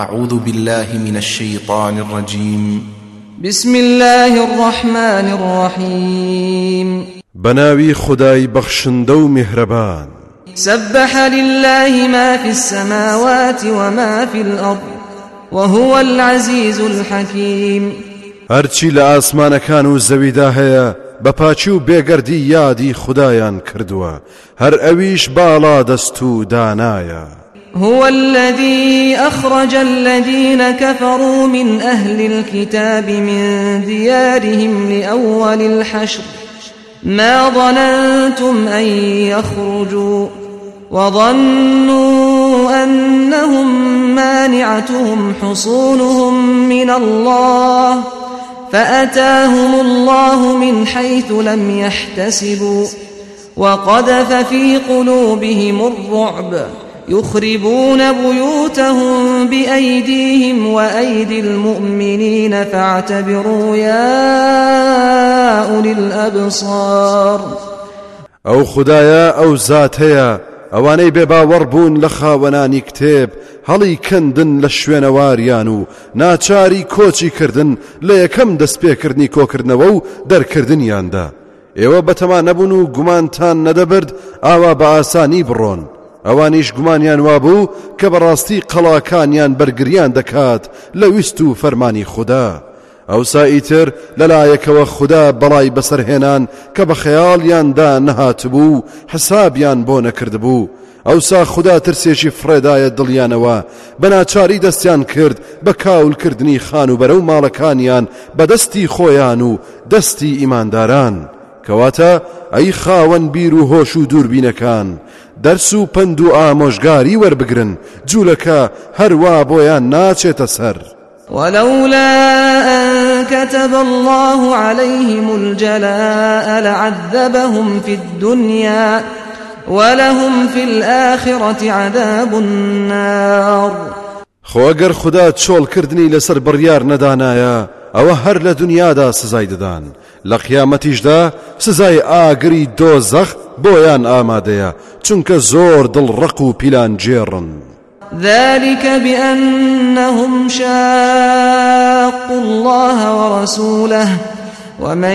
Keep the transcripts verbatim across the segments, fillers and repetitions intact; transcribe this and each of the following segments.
أعوذ بالله من الشيطان الرجيم. بسم الله الرحمن الرحيم. بناوي خداي بخشندو مهربان. سبح لله ما في السماوات وما في الأرض وهو العزيز الحكيم. هرچی لآسمان كانوا زويدا هيا بپاچو بێگەردی یادی خدایان کردووە هەر ئەویش باڵا دەستو دانایە. هو الذي أخرج الذين كفروا من أهل الكتاب من ديارهم لأول الحشر ما ظننتم أن يخرجوا وظنوا أنهم مانعتهم حصونهم من الله فأتاهم الله من حيث لم يحتسبوا وقذف في قلوبهم الرعب يخربون بيوتهم بأيديهم وأيدي المؤمنين فاعتبروا يا أولي الأبصار. أو خدايا أو ذات هيا ئەوانەی بێباوەڕ بوون لە خاوەنانی کتێب هەڵی کەندن لە شوێنەواریان و ناچاری کۆچی کردن لە یەکەم دەستپێکردنی کۆکردنەوە و دەرکردنیاندا. ئێوە بەتەمان نەبوون و گومانتان نەدەبرد ئاوا بە ئاسانی بڕۆن. ئەوانیش گومانیان وابوو کە بەڕاستی قەڵاکانیان بەرگریان دەکات لە ویست و فەرمانی خوددا. ئەوسا ئیتر لەلایەکەوە خوددا بەڵای بەسەرهێنان کە بە خەیاڵیاندا نەهاتبوو حسابیان بۆ نەکردبوو. ئەوسا خوددا ترسێکی فڕێدایە دڵیانەوە بەناچاری دەستیان کرد بە کاولکردنی خان و بەرەو ماڵەکانیان بە دەستی خۆیان و دەستی ئیمانداران. کەواتە ئەی خاوەن بیر و هۆش و دووربینەکان دەرس و پند و ئامۆژگاری وەربگرن جوولەکە هەروە بۆیان ناچێتە سەر. ولولا أن كتب الله عليهم الجلاء لعذبهم في الدنيا ولهم في الآخرة عذاب النار. خۆ ئەگەر خوددا چۆڵکردنی لەسەر بڕیار نەدانایە ئەوە هەر لە دنیادا سزای دەدان لە قیامەتیشدا سزای ئاگری دۆزەخ بۆیان ئامادەیە چونکە زۆر دڵڕق و پیلان جێڕن. ذلك بأنهم شاقوا الله ورسوله ومن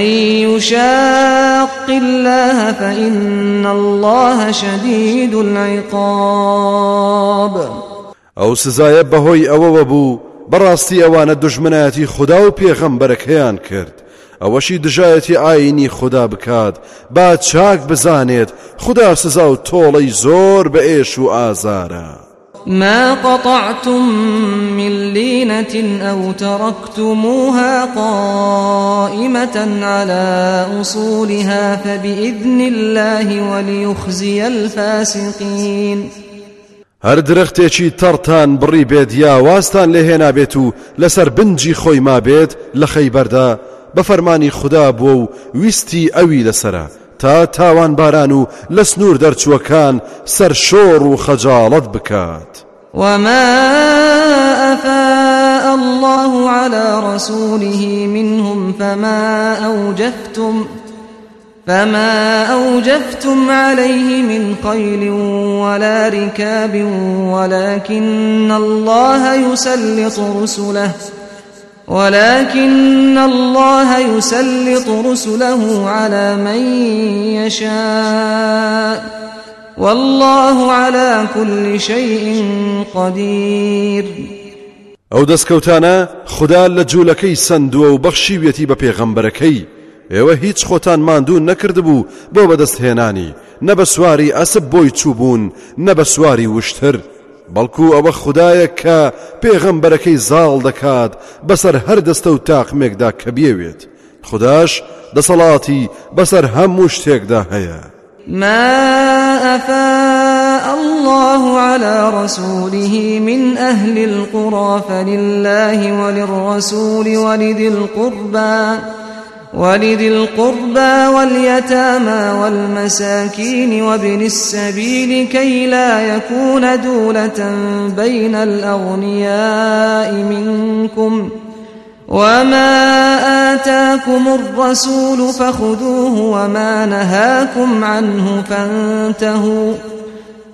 يشاق الله فإن الله شديد العقاب. ئەو سزایە بەهۆی ئەوەوە بوو بەڕاستی ئەوانە دوژمنایەتی خوددا و پێغەمبەرەکەیان کرد ئەوەشی دژایەتی ئاینی خوددا بکات با چاک بزانێت خوددا سزا و تۆڵەی زۆر بە ئێش و ئازارە. ما قطعتم من لينة أو تركتموها قائمة على أصولها فبإذن الله وليخزي الفاسقين. هەر درەختێکی تەڕتان بڕی بێت یا واستان لێهێنا بێت و لەسەر بنجی خۆی ما بێت لە خەیبەردا بە فەرمانی خوددا بووە و ویستی ئەوی لەسەرە تا تاوان باران و لە سنوور دەرچووەکان سەرشۆڕ و خەجاڵەت بکات. وما أفاء الله على رسوله منهم فما أوجفتم فما أوجفتم عليه من خيل ولا ركاب ولكن الله يسلط رسله ولكن الله يسلط رسله على من يشاء والله على كل شيء قدير. ئەو دەستکەوتانە خوددا لە جوولەکەی سندووە و بەخشیوێتی بە پێغەمبەرەکەی. ئێوە هیچ خۆتان ماندوو نەکردبوو بۆ بەدەستهێنانی نە بە سواری ئەسب بۆی چووبوون نە بە سواری وشتر بەڵکو ئەوە خوددایە کە پێغەمبەرەکەی زاڵ دەکات بەسەر هەر دەستە و تاقمێکدا کە بێوێت. خودداش دەسەڵاتی بەسەر هەموو شتێکدا هەیە. ما أفاء الله على رسوله من أهل القرى فلله وللرسول ولذي القربى ولذي القربى واليتامى والمساكين وابن السبيل كي لا يكون دولة بين الأغنياء منكم وما آتاكم الرسول فخذوه وما نهاكم عنه فانتهوا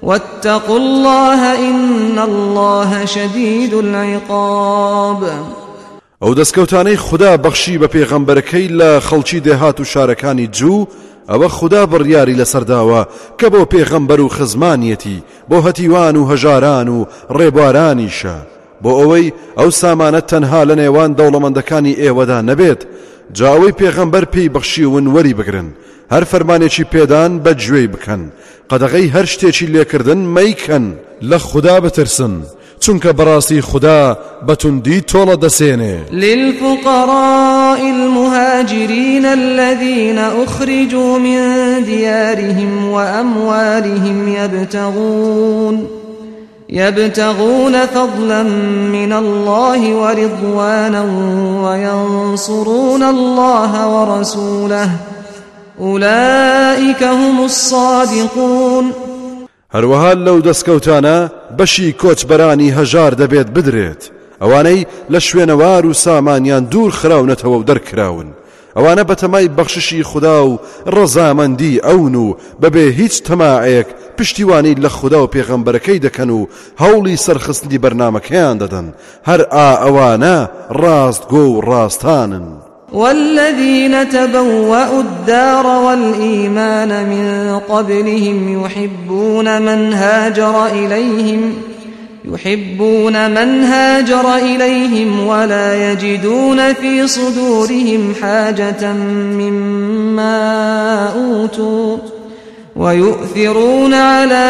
واتقوا الله إن الله شديد العقاب. ئەو دەستکەوتانەی خوددا بەخشی بە پێغەمبەرەکەی لە خەڵکی دێهات و شارەکانی جوو، ئەوە خوددا بڕیاری لەسەرداوە کە بۆ پێغەمبەر و خزمانیەتی، بۆ هەتیوان و هەژاران و ڕێبوارانیشە، بۆ ئەوەی ئەو سامانە تەنها لە نێوان دەوڵەمەندەکانی ئێوەدا نەبێت، جا ئەوەی پێغەمبەر پێی بەخشیون وەری بگرن، هەر فەرمانێکی پێدان بەگوێی بکەن، قەدەغەی هەر شتێکی لێکردن مەیکەن، لە خوددا بترسن، چونکە بەڕاستی خوددا بەتوندی تۆڵە دەسێنێ. للفقراء المهاجرين الذين أخرجوا من ديارهم وأموالهم يبتغون يبتغون فضلا من الله ورضوانا وينصرون الله ورسوله أولئك هم الصادقون. هەروەها لەو دەستکەوتانە بەشی کۆچبەرانی هەژار دەبێت بدرێت، ئەوانەی لە شوێنەوار و سامانیان دوور خراونەتەوە و دەرکراون، ئەوانە بەتەمای بەخششی خوددا و ڕەزامەندی ئەون و بەبێ هیچ تەماعێک پشتیوانی لە خوددا و پێغەمبەرەکەی دەکەن و هەوڵی سەرخستنی بەرنامەکەیان دەدەن، هەر ئا ئەوانە ڕاستگۆ و ڕاستانن. والذين تبوأوا الدار والإيمان من قبلهم يحبون من هاجر إليهم يحبون من هاجر إليهم ولا يجدون في صدورهم حاجة مما أوتوا ويؤثرون على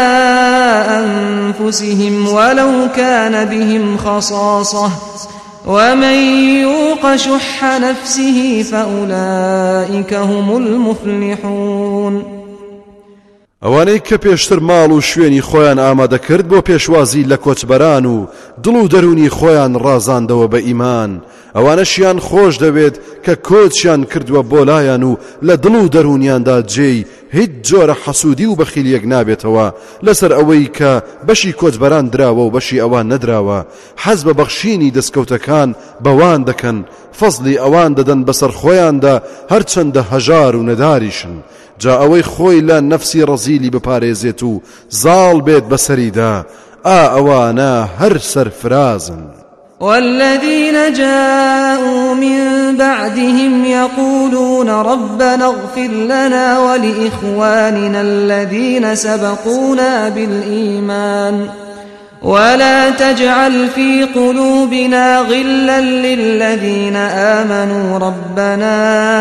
أنفسهم ولو كان بهم خصاصة ومن يوق شح نفسه فأولئك هم المفلحون. ئەوانەی کە پێشتر ماڵ و شوێنی خۆیان ئامادەکرد بۆ پێشوازی لە کۆچبەران و دڵ و دەرونی خۆیان ڕازاندەوە بە ئیمان، ئەوانەشیان خۆش دەوێت کە کۆچیان کردووە بۆ لایەن و لە دڵ و دەرونیاندا جێی هیچ جۆرە حەسوودی و بەخیلیەک نابێتەوە لەسەر ئەوەی کە بەشی کۆچبەران دراوە و بەشی ئەوان نەدراوە، حەز بە بەخشینی دەستکەوتەکان بەوان دەکەن، فەزلی ئەوان دەدەن بەسەر خۆیاندا هەرچەندە هەژار و نەداریشن، جا ئەوەی خۆی لە نەفسی ڕەزیلی بپارێزێت و زاڵ بێت بەسەریدا، ئا ئەوانە هەر سەرفرازن. والذين جاءوا من بعدهم يقولون ربنا اغفر لنا ولإخواننا الذين سبقونا بالإيمان ولا تجعل في قلوبنا غلا للذين آمنوا ربنا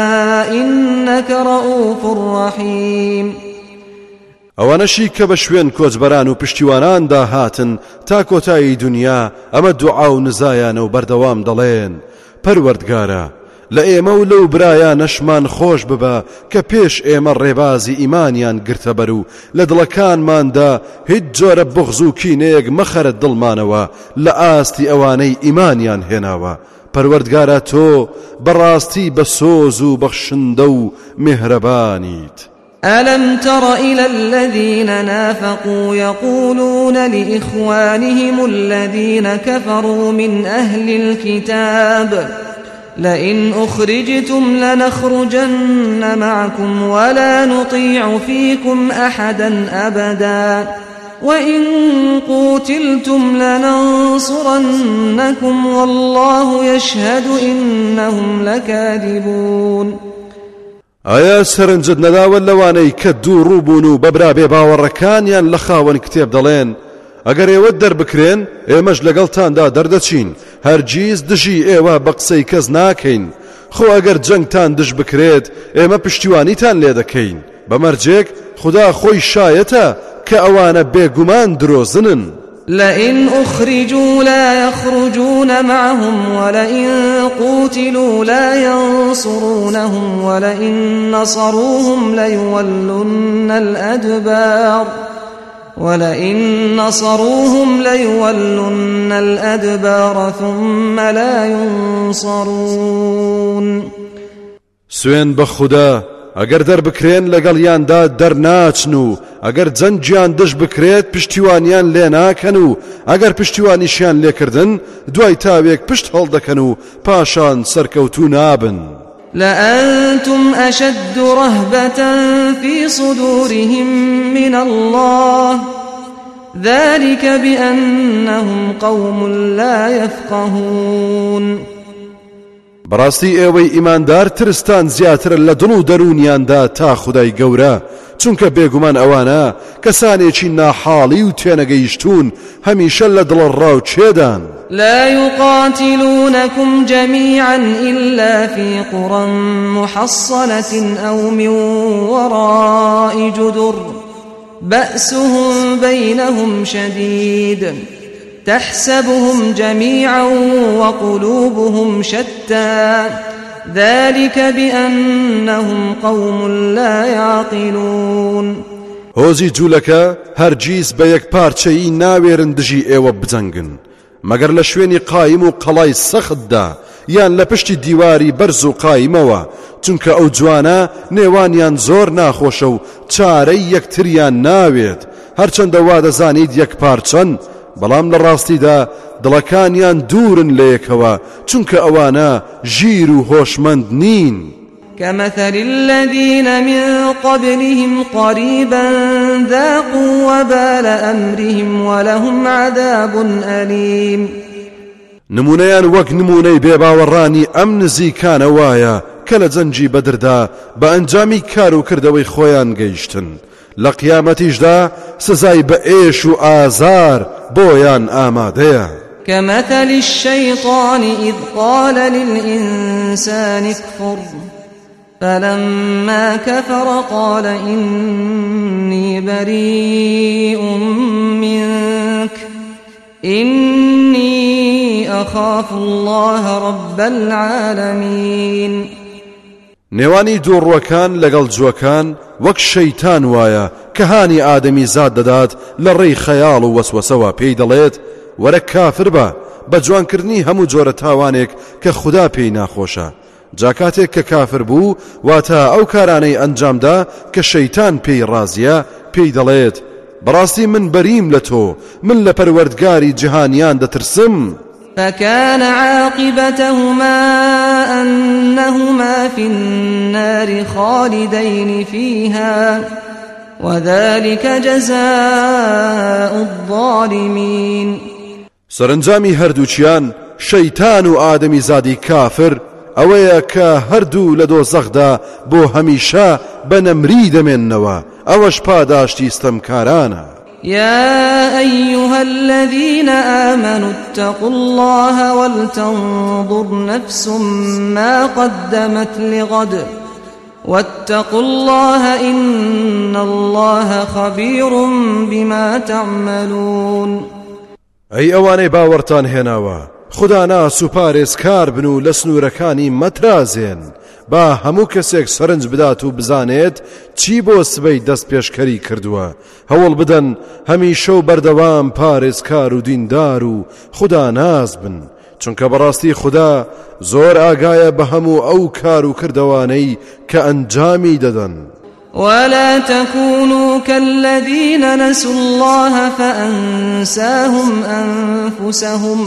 إنك رؤوف رحيم. ئەوانەشی کە بە شوێن کۆچبەران و پشتیواناندا هاتن تا کۆتایی دنیا، ئەمە دوعا و نزایانە و بەردەوام دەڵێن پەروەردگارە لە ئێمە و لەو برایانەشمان خۆش ببە کە پێش ئێمە ڕێبازی ئیمانیان گرتەبەر و لە دڵەکانماندا هیچ جۆرە بغز و کینەیەک مەخەرە دڵمانەوە لە ئاستی ئەوانەی ئیمانیان هێناوە. پەروەردگارە تۆ بەڕاستی بە سۆز و بەخشندە و میهرەبانیت. ألم تر إلى الذين نافقوا يقولون لإخوانهم الذين كفروا من أهل الكتاب لئن أخرجتم لنخرجن معكم ولا نطيع فيكم أحدا أبدا وإن قوتلتم لننصرنكم والله يشهد إنهم لكاذبون. ئایا سەرنجت نەداوە لەوانەی کە دوو ڕووبوون و بەبرا بێ باوەڕەکانیان لە خاوەن کتێب دەڵێن ئەگەر ئێوە دەربکرێن ئێمەش لەگەڵتاندا دەردەچین، هەرگیز دژی ئێوە بە قسەی کەس ناکەین، خۆ ئەگەر جەنگتان دژ بکرێت ئێمە پشتیوانیتان لێ دەکەین، بەمەرجێک خوددا خۆی شایەتە کە ئەوانە بێگومان درۆزنن. لئن أخرجوا لا يخرجون معهم ولئن قوتلوا لا ينصرونهم ولئن نصروهم ليولن الأدبار ولئن نصروهم ليولن الأدبار ثم لا ينصرون. سوێن بە خوددا ئەگەر دەربکرێن لەگەڵیاندا دەرناچن و ئەگەر جەنجیان دژ بکرێت پشتیوانیان لێ ناکەن و ئەگەر پشتیوانیشیان لێکردن دوای تاوێک پشت هەڵدەکەن و پاشان سەرکەوتوو نابن. لأنتم أشد رهبة في صدورهم من الله ذلك بأنهم قوم لا يفقهون. بەڕاستی ئێوەی ئیماندار ترستان زیاتر لە دڵ و دەرونیاندا تا خودای گەورە، چونکە بێگومان ئەوانە کەسانێکی ناحاڵی و تێنەگەیشتون هەمیشە لە دڵڕاو چێدان. لا يقاتلونكم جميعا إلا في قرى محصنة أو من وراء جدر بأسهم بينهم شديد تحسبهم جميعا وقلوبهم شتى ذلك بأنهم قوم لا يعقلون. هۆزی جوولەکە هەرگیز بە یەک پارچەیی ناوێرن دژی ئێوە بجەنگن مەگەر لە شوێنی قایم و قەڵای سەختدا یان لە پشتی دیواری بەرز و قایمەوە، چونکە ئەو جوانە نێوانیان زۆر ناخۆشە و چارەی یەکتریان ناوێت، هەرچەندە وا دەزانیت یەک پارچەن، بەڵام لە ڕاستیدا دڵەکانیان دوورن لە یەکەوە، چونکە ئەوانە ژیر و هۆشمەند نین. كمثل الذين من قبلهم قريبا ذاقوا وبال أمرهم ولهم عذاب أليم. نمونەیان وەک نمونەی بێباوەڕانی ئەم نزیکانە وایە کە لە جەنجی بەدردا بە ئەنجامی کار و کردەوەی خۆیان گەیشتن، لە قیامەتیشدا سزای بە ئێش و ئازار بۆیان ئامادەیە. كمثل الشيطان إذ قال للإنسان اكفر فلما كفر قال إني بريء منك إني أخاف الله رب العالمين. نێوانی دووڕوەکان لەگەڵ جووەکان وەک شەیتان وایە کە هانی ئادەمی زاد دەدات لە ڕێی خەیاڵ و وەسوەسەوە پێی دەڵێت وەرە کافر بە بە جوانکردنی هەموو جۆرە تاوانێک کە خوددا پێی ناخۆشە. جاکاتێک کە کافر بوو واتە ئەو کارانەی ئەنجامدا کە شەیتان پێی ڕازیە پێی دەڵێت بەڕاستی من بەریم لە تۆ، من لە پەروەردگاری جیهانیان دەترسم. فكان عاقبتهما أنهما في النار خالدين فيها وذلك جزاء الظالمين. سەرنجامی هەردووچیان شەیتان و ئادەمی زادی کافر ئەوەیە کە هەردوو لە دۆزەخدا بۆ هەمیشە بە نەمری دەمێننەوە، ئەوەش پاداشتی ستەمکارانە. يا أيها الذين آمنوا اتقوا الله ولتنظر نفس ما قدمت لغد واتقوا الله إن الله خبير بما تعملون. ئەی ئەوانەی باوەڕتان هێناوە، خدا ناس و پارێزکار بن و لە سنوورەکانی مەترازێن، با هەموو کەسێک سەرنج بدات و بزانێت چی بۆ سبەی دەست پێشکەری کردووە، هەوڵ بدەن هەمیشە و بەردەوام پارێزکار و دیندار و خدا ناز بن، چونکە بەڕاستی خدا زۆر ئاگایە بە هەموو ئەو کار و کردەوانەی کە ئەنجامی دەدەن. ولا تكونوا كالذين نسوا الله فأنساهم أنفسهم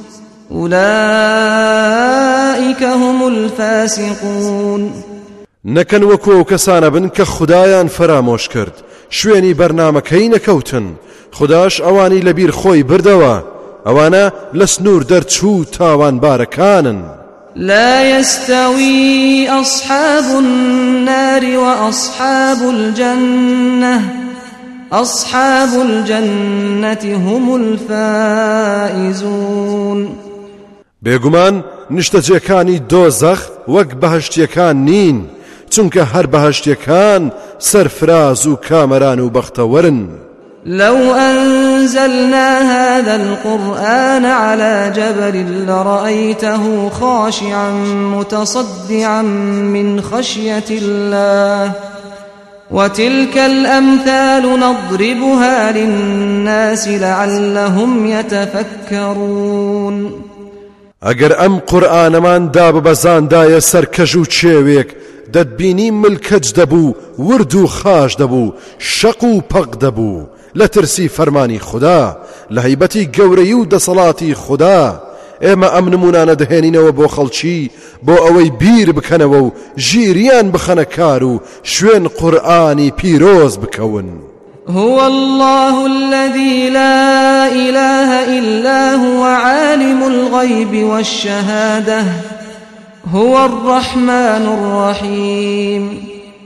أولئك هم الفاسقون. نەکەن وەکو کەسانە بن کە خودایان فرامۆش کرد، شوێنی بەرنامەکەی نەکەوتن، خوداش ئەوانی لەبیر خۆی بردەوە، ئەوانە لە سنوور دەرچوو تاوانبارەکانن. لا يستوي أصحاب النار وأصحاب الجنة أصحاب الجنة هم الفائزون. بێگومان نیشتەجێکانی دۆزەخ وەک بەهەشتیەکان نین، چونکە هەر بەهەشتیەکان سەرفراز و کامەران و بەختەوەرن. لو أنزلنا هذا القرآن على جبل لرأيته خاشعا متصدعا من خشية الله وتلك الأمثال نضربها للناس لعلهم يتفكرون. ئەگەر ئەم قورئانەمان دا ببەزاندایە سەرکەژ و چێوێک دەتبینی ملکەج دەبوو، ورد و خاش دەبوو، شەق و پەق دەبوو لە ترسی فەرمانی خوددا، لە هەیبەتی گەورەی و دەسەڵاتی خوددا. ئێمە ئەم نمونانە دەهێنینەوە بۆ خەڵکی بۆ ئەوەی بیر بکەنەوە و ژیریان بخەنە کار و شوێن قورئانی پیرۆز بکەون. هو الله الذي لا إله إلا هو عالم الغيب والشهادة هو الرحمن الرحيم.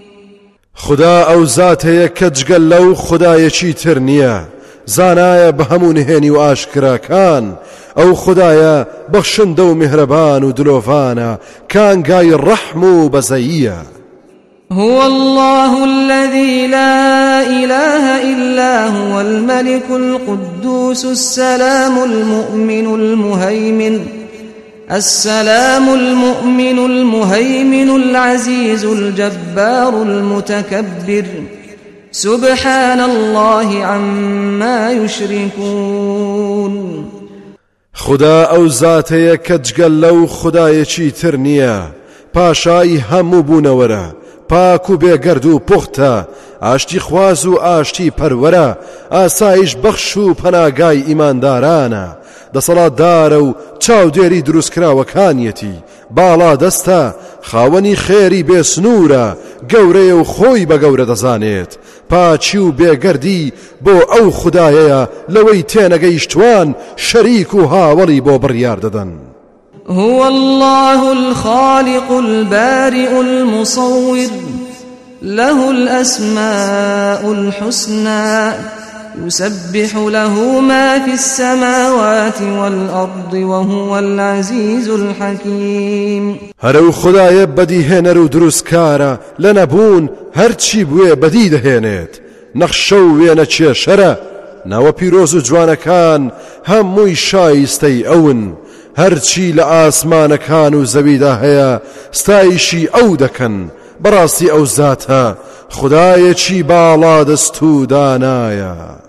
خدا ئەو زات هەیە کە جگەل لەو خدایەکی تر نییە، زانایە بە هەموو نهێنی و ئاشکراکان. ئەو خدایە بەخشندە و میهرەبان و دلۆڤانە، کانگای ڕەحم و بەزەییە. هو الله الذي لا إله إلا هو الملك القدوس السلام المؤمن المهيمن السلام المؤمن المهيمن العزيز الجبار المتكبر سبحان الله عما يشركون. خدا ئەو زاتەیە کە جگەل لەو خدایەکی تر نییە، پاشای هەموو بوونەوەرە، پاک و بێگەرد و پوختە، ئاشتی خواز و ئاشتی پەروەرە، ئاسایش بەخش و پەناگای ئیماندارانە، دەسەڵاتدارە و چاودێری دروستکراوەکانیەتی، باڵا دەستە، خاوەنی خێری بێسنوورە، گەورەیە و خۆی بە گەورە دەزانێت. پاچی و بێگەردی بۆ ئەو خدایەیە لەوەی تێنەگەیشتوان شەریک و هاوڵی بۆ بڕیار دەدەن. هو الله الخالق البارئ المصور له الأسماء الحسنى يسبح له ما في السماوات والأرض وهو العزيز الحكيم. هەرو خدایە بەدیهێنەر و دروستکارە، لە نەبوون هەرچی بوێ بەدی دەهێنێت. نەخشە و وێنە کێشەرە، ناوە پیرۆز و جوانەکان هەمووی شایستەی ئەون. هەرچی لە ئاسمانەکان و زەویدا هەیە ستایشی ئەو دەکەن. بەڕاستی ئەو زاتە خدایەکی باڵا دەست و دانایە.